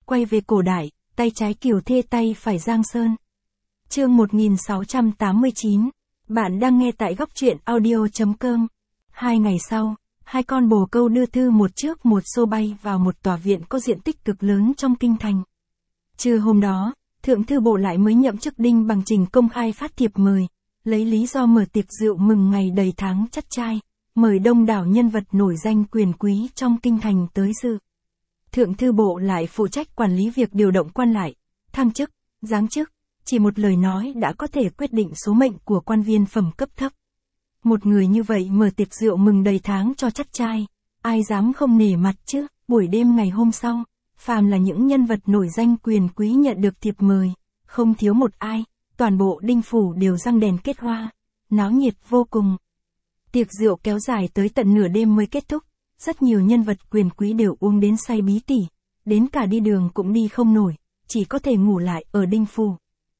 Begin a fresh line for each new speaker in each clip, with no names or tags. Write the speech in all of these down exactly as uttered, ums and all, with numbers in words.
quay về cổ đại, tay trái Kiều Thê tay phải Giang Sơn. Chương một nghìn sáu trăm tám mươi chín. Bạn đang nghe tại góc truyện audio chấm com. Hai ngày sau, hai con bồ câu đưa thư một trước một xô bay vào một tòa viện có diện tích cực lớn trong kinh thành. Trưa hôm đó, Thượng thư bộ lại mới nhậm chức Đinh Bằng Trình công khai phát thiệp mời, lấy lý do mở tiệc rượu mừng ngày đầy tháng chắt trai, mời đông đảo nhân vật nổi danh quyền quý trong kinh thành tới dự. Thượng thư bộ lại phụ trách quản lý việc điều động quan lại, thăng chức, giáng chức, chỉ một lời nói đã có thể quyết định số mệnh của quan viên phẩm cấp thấp. Một người như vậy mở tiệc rượu mừng đầy tháng cho chắt trai, ai dám không nể mặt chứ? Buổi đêm ngày hôm sau, phàm là những nhân vật nổi danh quyền quý nhận được thiệp mời, không thiếu một ai, toàn bộ Đinh phủ đều răng đèn kết hoa, náo nhiệt vô cùng. Tiệc rượu kéo dài tới tận nửa đêm mới kết thúc, rất nhiều nhân vật quyền quý đều uống đến say bí tỉ, đến cả đi đường cũng đi không nổi, chỉ có thể ngủ lại ở Đinh phủ.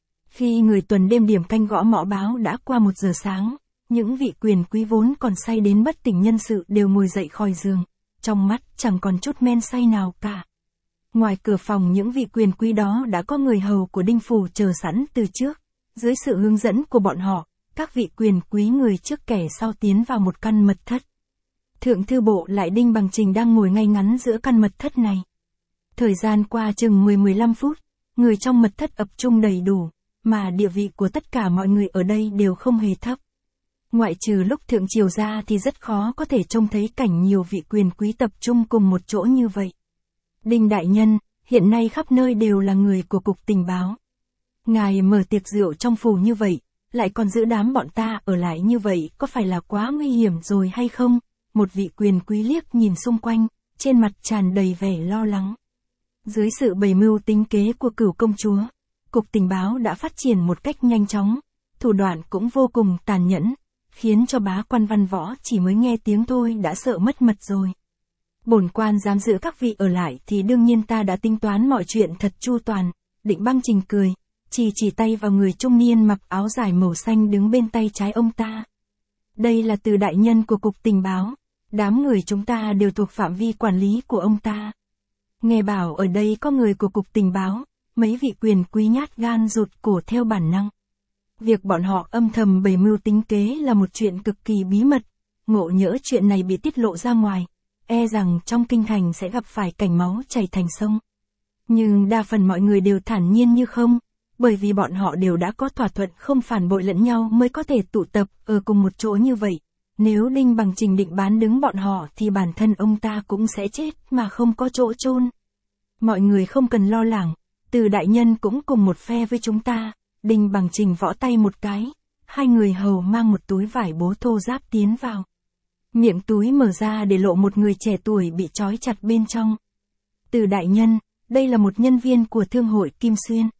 Khi người tuần đêm điểm canh gõ mõ báo đã qua một giờ sáng, những vị quyền quý vốn còn say đến bất tỉnh nhân sự đều ngồi dậy khỏi giường, trong mắt chẳng còn chút men say nào cả. Ngoài cửa phòng những vị quyền quý đó đã có người hầu của Đinh phủ chờ sẵn từ trước, dưới sự hướng dẫn của bọn họ, các vị quyền quý người trước kẻ sau tiến vào một căn mật thất. Thượng thư bộ lại Đinh Bằng Trình đang ngồi ngay ngắn giữa căn mật thất này. Thời gian qua chừng mười đến mười lăm phút, người trong mật thất ập trung đầy đủ, mà địa vị của tất cả mọi người ở đây đều không hề thấp. Ngoại trừ lúc thượng triều ra thì rất khó có thể trông thấy cảnh nhiều vị quyền quý tập trung cùng một chỗ như vậy. Đinh đại nhân, hiện nay khắp nơi đều là người của cục tình báo. Ngài mở tiệc rượu trong phủ như vậy, lại còn giữ đám bọn ta ở lại như vậy, có phải là quá nguy hiểm rồi hay không? Một vị quyền quý liếc nhìn xung quanh, trên mặt tràn đầy vẻ lo lắng. Dưới sự bày mưu tính kế của Cửu công chúa, cục tình báo đã phát triển một cách nhanh chóng, thủ đoạn cũng vô cùng tàn nhẫn, khiến cho bá quan văn võ chỉ mới nghe tiếng thôi đã sợ mất mật rồi. Bổn quan dám giữ các vị ở lại thì đương nhiên ta đã tính toán mọi chuyện thật chu toàn. Định Băng Trình cười, chỉ chỉ tay vào người trung niên mặc áo dài màu xanh đứng bên tay trái ông ta. Đây là Từ đại nhân của cục tình báo, đám người chúng ta đều thuộc phạm vi quản lý của ông ta. Nghe bảo ở đây có người của cục tình báo, mấy vị quyền quý nhát gan rụt cổ theo bản năng. Việc bọn họ âm thầm bày mưu tính kế là một chuyện cực kỳ bí mật, ngộ nhỡ chuyện này bị tiết lộ ra ngoài, e rằng trong kinh thành sẽ gặp phải cảnh máu chảy thành sông. Nhưng đa phần mọi người đều thản nhiên như không, bởi vì bọn họ đều đã có thỏa thuận không phản bội lẫn nhau mới có thể tụ tập ở cùng một chỗ như vậy. Nếu Đinh Bằng Trình định bán đứng bọn họ thì bản thân ông ta cũng sẽ chết mà không có chỗ chôn. Mọi người không cần lo lắng, Từ đại nhân cũng cùng một phe với chúng ta. Đinh Bằng Trình võ tay một cái, hai người hầu mang một túi vải bố thô ráp tiến vào. Miệng túi mở ra để lộ một người trẻ tuổi bị trói chặt bên trong. Từ đại nhân, đây là một nhân viên của thương hội Kim Xuyên.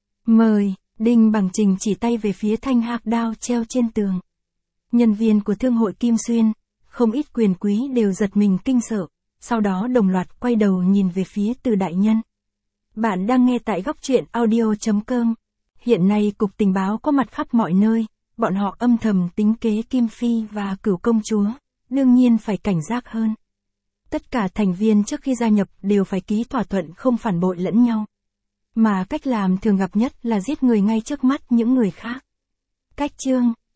Mời. Đinh Bằng Trình chỉ tay về phía thanh hạc đao treo trên tường. Nhân viên của thương hội Kim Xuyên, không ít quyền quý đều giật mình kinh sợ, sau đó đồng loạt quay đầu nhìn về phía Từ đại nhân. Bạn đang nghe tại góc truyện audio chấm com. Hiện nay cục tình báo có mặt khắp mọi nơi, bọn họ âm thầm tính kế Kim Phi và Cửu công chúa, đương nhiên phải cảnh giác hơn. Tất cả thành viên trước khi gia nhập đều phải ký thỏa thuận không phản bội lẫn nhau. Mà cách làm thường gặp nhất là giết người ngay trước mắt những người khác. Cách chương